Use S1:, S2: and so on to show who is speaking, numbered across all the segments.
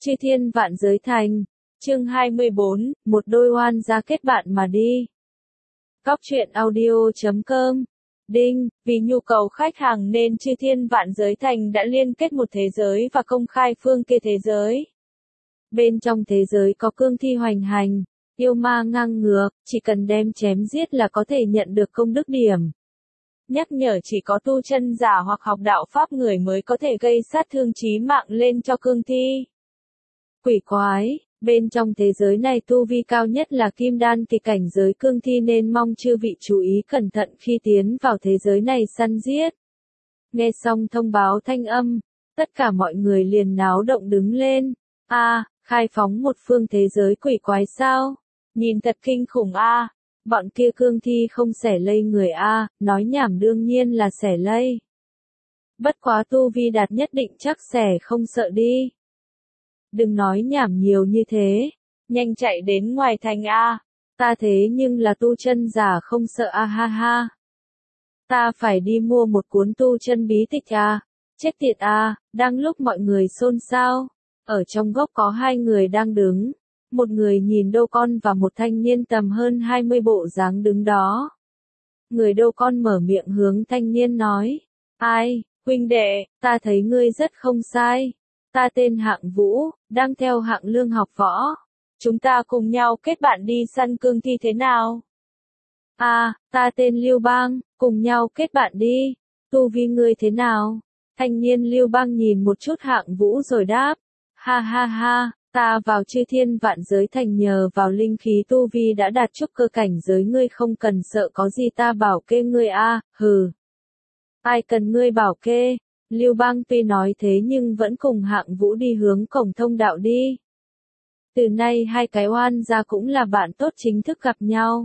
S1: Chư thiên vạn giới thành. Chương 24, một đôi oan gia kết bạn mà đi. Góc truyện audio.com. Đinh, vì nhu cầu khách hàng nên chư thiên vạn giới thành đã liên kết một thế giới và công khai phương kia thế giới. Bên trong thế giới có cương thi hoành hành, yêu ma ngang ngược, chỉ cần đem chém giết là có thể nhận được công đức điểm. Nhắc nhở chỉ có tu chân giả hoặc học đạo pháp người mới có thể gây sát thương chí mạng lên cho cương thi. Quỷ quái, bên trong thế giới này tu vi cao nhất là kim đan kỳ cảnh giới cương thi nên mong chư vị chú ý cẩn thận khi tiến vào thế giới này săn giết. Nghe xong thông báo thanh âm, tất cả mọi người liền náo động đứng lên. Khai phóng một phương thế giới quỷ quái sao? Nhìn thật kinh khủng bọn kia cương thi không xẻ lây người nói nhảm đương nhiên là xẻ lây. Bất quá tu vi đạt nhất định chắc xẻ không sợ đi. Đừng nói nhảm nhiều như thế, nhanh chạy đến ngoài thành ta thế nhưng là tu chân giả không sợ ha ha. Ta phải đi mua một cuốn tu chân bí tịch chết tiệt đang lúc mọi người xôn xao, ở trong góc có hai người đang đứng, một người nhìn đô con và một thanh niên tầm hơn 20 bộ dáng đứng đó. Người đô con mở miệng hướng thanh niên nói, ai, huynh đệ, ta thấy ngươi rất không sai. Ta tên Hạng Vũ, đang theo Hạng Lương học võ. Chúng ta cùng nhau kết bạn đi săn cương thi thế nào? Ta tên Lưu Bang, cùng nhau kết bạn đi. Tu vi ngươi thế nào? Thanh niên Lưu Bang nhìn một chút Hạng Vũ rồi đáp. Ha ha ha, ta vào chư thiên vạn giới thành nhờ vào linh khí tu vi đã đạt trúc cơ cảnh giới, ngươi không cần sợ có gì ta bảo kê ngươi hừ. Ai cần ngươi bảo kê? Lưu Bang tuy nói thế nhưng vẫn cùng Hạng Vũ đi hướng cổng thông đạo đi. Từ nay hai cái oan gia cũng là bạn tốt chính thức gặp nhau.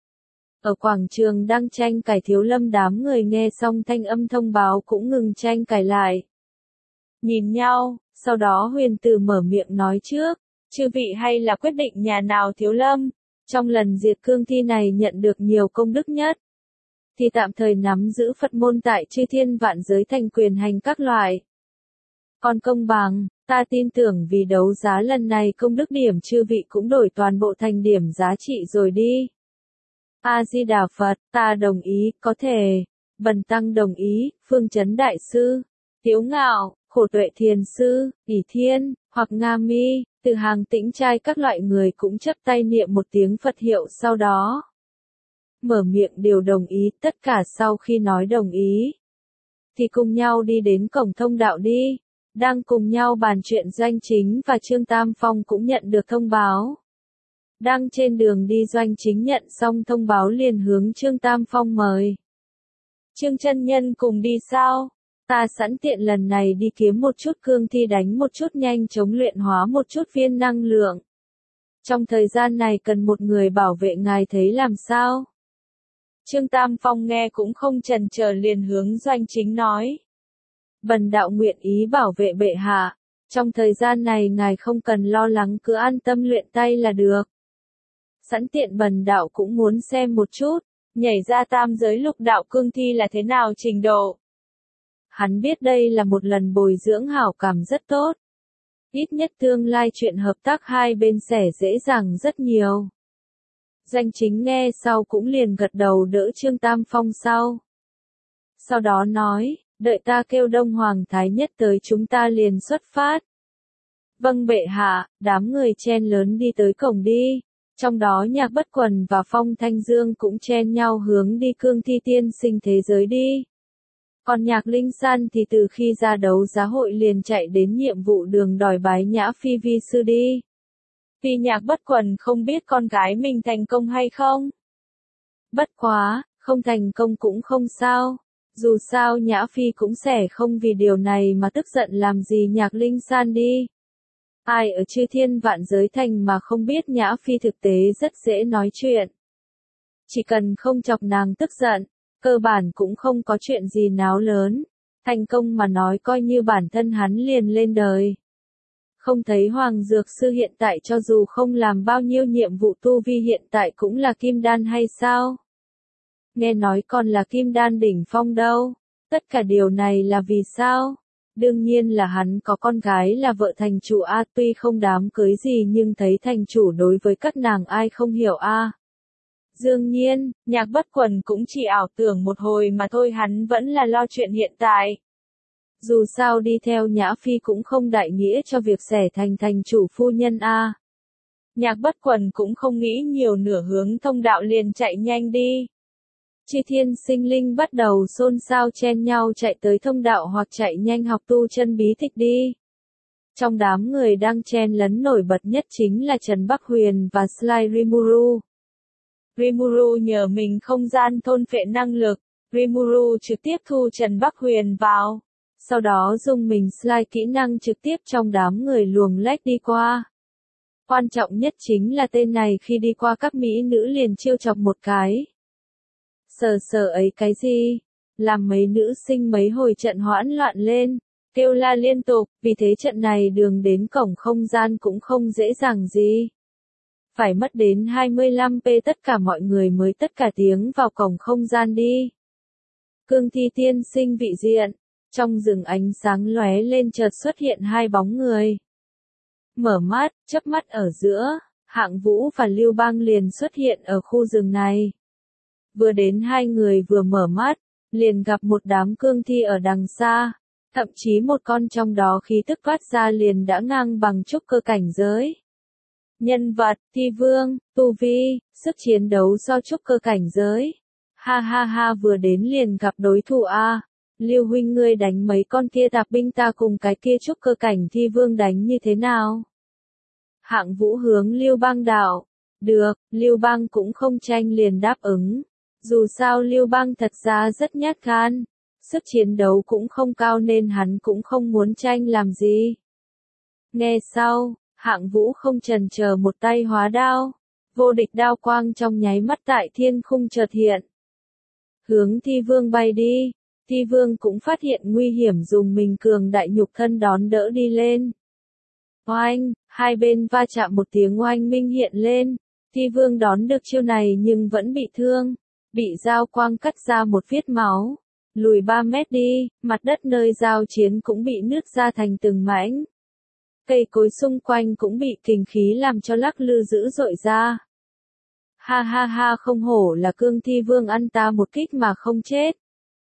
S1: Ở quảng trường đang tranh cãi Thiếu Lâm đám người nghe xong thanh âm thông báo cũng ngừng tranh cãi lại. Nhìn nhau, sau đó Huyền Tử mở miệng nói trước, chư vị hay là quyết định nhà nào Thiếu Lâm, trong lần diệt cương thi này nhận được nhiều công đức nhất. Thì tạm thời nắm giữ Phật môn tại chư thiên vạn giới thành quyền hành các loại. Còn công bằng, ta tin tưởng vì đấu giá lần này công đức điểm chư vị cũng đổi toàn bộ thành điểm giá trị rồi đi. A-di-đà Phật, ta đồng ý, có thể. Bần tăng đồng ý, Phương Chấn Đại Sư, Tiếu Ngạo, Khổ Tuệ Thiền Sư, ỷ Thiên, hoặc Nga Mi, Từ Hàng Tĩnh Trai các loại người cũng chấp tay niệm một tiếng Phật hiệu sau đó. Mở miệng đều đồng ý, tất cả sau khi nói đồng ý. Thì cùng nhau đi đến cổng thông đạo đi. Đang cùng nhau bàn chuyện Doanh Chính và Trương Tam Phong cũng nhận được thông báo. Đang trên đường đi Doanh Chính nhận xong thông báo liền hướng Trương Tam Phong mời. Trương chân nhân cùng đi sao? Ta sẵn tiện lần này đi kiếm một chút cương thi đánh một chút nhanh chống luyện hóa một chút viên năng lượng. Trong thời gian này cần một người bảo vệ ngài thấy làm sao? Trương Tam Phong nghe cũng không chần chờ liền hướng Doanh Chính nói. Bần đạo nguyện ý bảo vệ bệ hạ, trong thời gian này ngài không cần lo lắng cứ an tâm luyện tay là được. Sẵn tiện bần đạo cũng muốn xem một chút, nhảy ra tam giới lục đạo cương thi là thế nào trình độ. Hắn biết đây là một lần bồi dưỡng hảo cảm rất tốt. Ít nhất tương lai chuyện hợp tác hai bên sẽ dễ dàng rất nhiều. Doanh Chính nghe sau cũng liền gật đầu đỡ Trương Tam Phong sau đó nói, đợi ta kêu Đông Hoàng Thái Nhất tới chúng ta liền xuất phát. Vâng bệ hạ, đám người chen lớn đi tới cổng đi, trong đó Nhạc Bất Quần và Phong Thanh Dương cũng chen nhau hướng đi cương thi tiên sinh thế giới đi. Còn Nhạc Linh San thì từ khi ra đấu giá hội liền chạy đến nhiệm vụ đường đòi bái Nhã Phi vi sư đi. Vì Nhạc Bất Quần không biết con gái mình thành công hay không. Bất quá, không thành công cũng không sao. Dù sao Nhã Phi cũng sẽ không vì điều này mà tức giận làm gì Nhạc Linh San đi. Ai ở chư thiên vạn giới thành mà không biết Nhã Phi thực tế rất dễ nói chuyện. Chỉ cần không chọc nàng tức giận, cơ bản cũng không có chuyện gì náo lớn. Thành công mà nói coi như bản thân hắn liền lên đời. Không thấy Hoàng Dược Sư hiện tại cho dù không làm bao nhiêu nhiệm vụ tu vi hiện tại cũng là kim đan hay sao? Nghe nói còn là kim đan đỉnh phong đâu. Tất cả điều này là vì sao? Đương nhiên là hắn có con gái là vợ thành chủ a, tuy không đám cưới gì nhưng thấy thành chủ đối với các nàng ai không hiểu a. Đương nhiên, Nhạc Bất Quần cũng chỉ ảo tưởng một hồi mà thôi, hắn vẫn là lo chuyện hiện tại. Dù sao đi theo Nhã Phi cũng không đại nghĩa cho việc xẻ thành chủ phu nhân a. Nhạc Bất Quần cũng không nghĩ nhiều, nửa hướng thông đạo liền chạy nhanh đi. Chư thiên sinh linh bắt đầu xôn xao chen nhau chạy tới thông đạo hoặc chạy nhanh học tu chân bí tịch đi. Trong đám người đang chen lấn nổi bật nhất chính là Trần Bắc Huyền và Sly Rimuru. Rimuru nhờ mình không gian thôn phệ năng lực, Rimuru trực tiếp thu Trần Bắc Huyền vào. Sau đó dùng mình Sly kỹ năng trực tiếp trong đám người luồng lách đi qua. Quan trọng nhất chính là tên này khi đi qua các mỹ nữ liền trêu chọc một cái. Sờ ấy cái gì? Làm mấy nữ sinh mấy hồi trận hoãn loạn lên, kêu la liên tục, vì thế trận này đường đến cổng không gian cũng không dễ dàng gì. Phải mất đến 25p tất cả mọi người mới tất cả tiếng vào cổng không gian đi. Cương thi tiên sinh vị diện, trong rừng ánh sáng lóe lên chợt xuất hiện hai bóng người. Mở mắt, chớp mắt ở giữa, Hạng Vũ và Lưu Bang liền xuất hiện ở khu rừng này. Vừa đến hai người vừa mở mắt, liền gặp một đám cương thi ở đằng xa, thậm chí một con trong đó khí tức toát ra liền đã ngang bằng trúc cơ cảnh giới. Nhân vật, thi vương, tu vi, sức chiến đấu so trúc cơ cảnh giới. Ha ha ha, vừa đến liền gặp đối thủ a. Lưu huynh ngươi đánh mấy con kia tạp binh, ta cùng cái kia trúc cơ cảnh thi vương đánh như thế nào? Hạng Vũ hướng Lưu Bang đạo. Được, Lưu Bang cũng không tranh liền đáp ứng. Dù sao Lưu Bang thật ra rất nhát gan, sức chiến đấu cũng không cao nên hắn cũng không muốn tranh làm gì. Nghe sau, Hạng Vũ không chần chờ một tay hóa đao, vô địch đao quang trong nháy mắt tại thiên khung chợt hiện. Hướng thi vương bay đi, thi vương cũng phát hiện nguy hiểm dùng mình cường đại nhục thân đón đỡ đi lên. Oanh, hai bên va chạm một tiếng oanh minh hiện lên, thi vương đón được chiêu này nhưng vẫn bị thương. Bị dao quang cắt ra một vết máu, lùi 3 mét đi, mặt đất nơi giao chiến cũng bị nứt ra thành từng mảnh. Cây cối xung quanh cũng bị kình khí làm cho lắc lư dữ dội ra. Ha ha ha, không hổ là cương thi vương, ăn ta một kích mà không chết.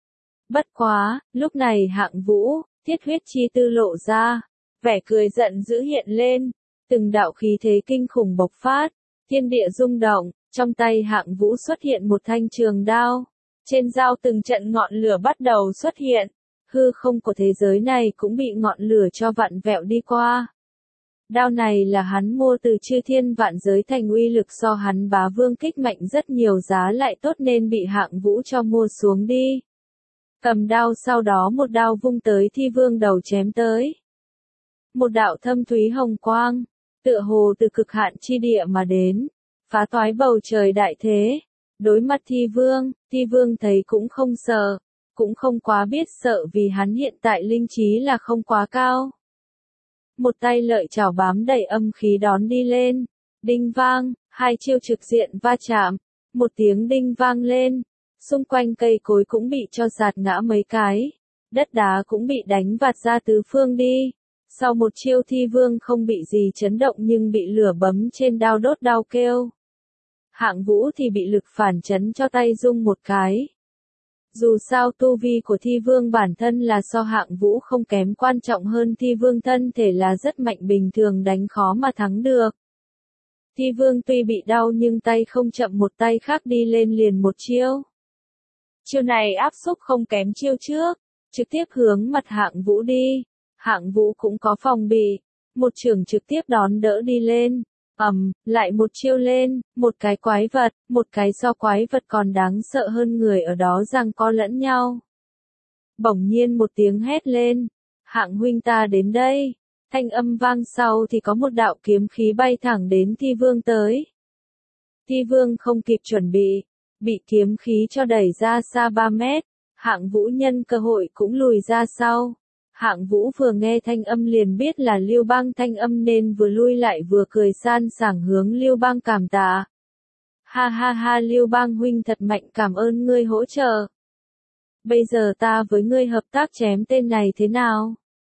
S1: Bất quá, lúc này Hạng Vũ, thiết huyết chi tư lộ ra, vẻ cười giận dữ hiện lên, từng đạo khí thế kinh khủng bộc phát, thiên địa rung động. Trong tay Hạng Vũ xuất hiện một thanh trường đao, trên dao từng trận ngọn lửa bắt đầu xuất hiện, hư không của thế giới này cũng bị ngọn lửa cho vặn vẹo đi qua. Đao này là hắn mua từ chư thiên vạn giới thành, uy lực so hắn bá vương kích mạnh rất nhiều, giá lại tốt nên bị Hạng Vũ cho mua xuống đi. Cầm đao sau đó một đao vung tới thi vương đầu chém tới. Một đạo thâm thúy hồng quang, tựa hồ từ cực hạn chi địa mà đến. Phá toái bầu trời đại thế, đối mặt thi vương thấy cũng không sợ, cũng không quá biết sợ vì hắn hiện tại linh trí là không quá cao. Một tay lợi chảo bám đầy âm khí đón đi lên, đinh vang, hai chiêu trực diện va chạm, một tiếng đinh vang lên, xung quanh cây cối cũng bị cho sạt ngã mấy cái, đất đá cũng bị đánh vạt ra tứ phương đi. Sau một chiêu thi vương không bị gì chấn động nhưng bị lửa bấm trên đao đốt đau kêu. Hạng Vũ thì bị lực phản chấn cho tay rung một cái. Dù sao tu vi của thi vương bản thân là so Hạng Vũ không kém, quan trọng hơn thi vương thân thể là rất mạnh, bình thường đánh khó mà thắng được. Thi vương tuy bị đau nhưng tay không chậm, một tay khác đi lên liền một chiêu. Chiêu này áp xúc không kém chiêu trước, trực tiếp hướng mặt Hạng Vũ đi. Hạng Vũ cũng có phòng bị, một chưởng trực tiếp đón đỡ đi lên. Lại một chiêu lên, một cái quái vật, một cái so quái vật còn đáng sợ hơn người ở đó giằng co lẫn nhau. Bỗng nhiên một tiếng hét lên, Hạng huynh ta đến đây, thanh âm vang sau thì có một đạo kiếm khí bay thẳng đến thi vương tới. Thi vương không kịp chuẩn bị kiếm khí cho đẩy ra xa 3 mét, Hạng Vũ nhân cơ hội cũng lùi ra sau. Hạng Vũ vừa nghe thanh âm liền biết là Lưu Bang thanh âm nên vừa lui lại vừa cười san sảng hướng Lưu Bang cảm tạ. Ha ha ha, Lưu Bang huynh thật mạnh, cảm ơn ngươi hỗ trợ. Bây giờ ta với ngươi hợp tác chém tên này thế nào?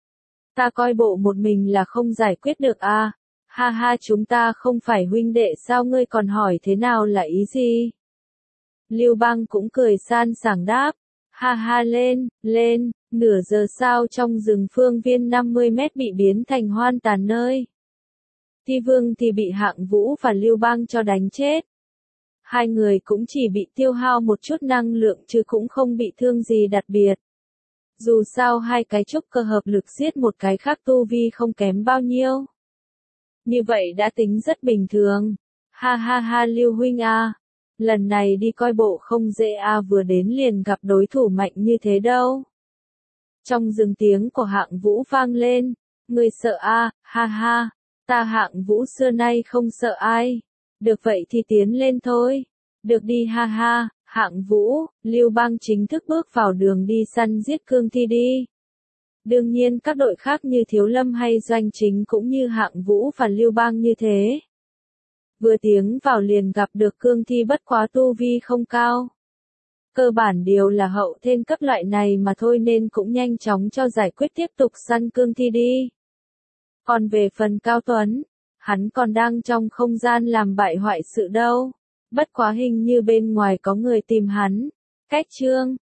S1: Ta coi bộ một mình là không giải quyết được à, ha ha chúng ta không phải huynh đệ sao ngươi còn hỏi thế nào là ý gì? Lưu Bang cũng cười san sảng đáp, ha ha lên, lên, nửa giờ sau trong rừng phương viên 50 mét bị biến thành hoang tàn nơi. Ti Vương thì bị Hạng Vũ và Lưu Bang cho đánh chết. Hai người cũng chỉ bị tiêu hao một chút năng lượng chứ cũng không bị thương gì đặc biệt. Dù sao hai cái trúc cơ hợp lực giết một cái khác tu vi không kém bao nhiêu. Như vậy đã tính rất bình thường. Ha ha ha Lưu huynh à. Lần này đi coi bộ không dễ à, vừa đến liền gặp đối thủ mạnh như thế đâu. Trong rừng tiếng của Hạng Vũ vang lên. Người sợ à, ha ha. Ta Hạng Vũ xưa nay không sợ ai. Được vậy thì tiến lên thôi. Được đi ha ha. Hạng Vũ, Lưu Bang chính thức bước vào đường đi săn giết cương thi đi. Đương nhiên các đội khác như Thiếu Lâm hay Doanh Chính cũng như Hạng Vũ và Lưu Bang như thế. Vừa tiến vào liền gặp được cương thi bất quá tu vi không cao. Cơ bản điều là hậu thiên cấp loại này mà thôi nên cũng nhanh chóng cho giải quyết tiếp tục săn cương thi đi. Còn về phần Cao Tuấn, hắn còn đang trong không gian làm bại hoại sự đâu. Bất quá hình như bên ngoài có người tìm hắn. Cách chương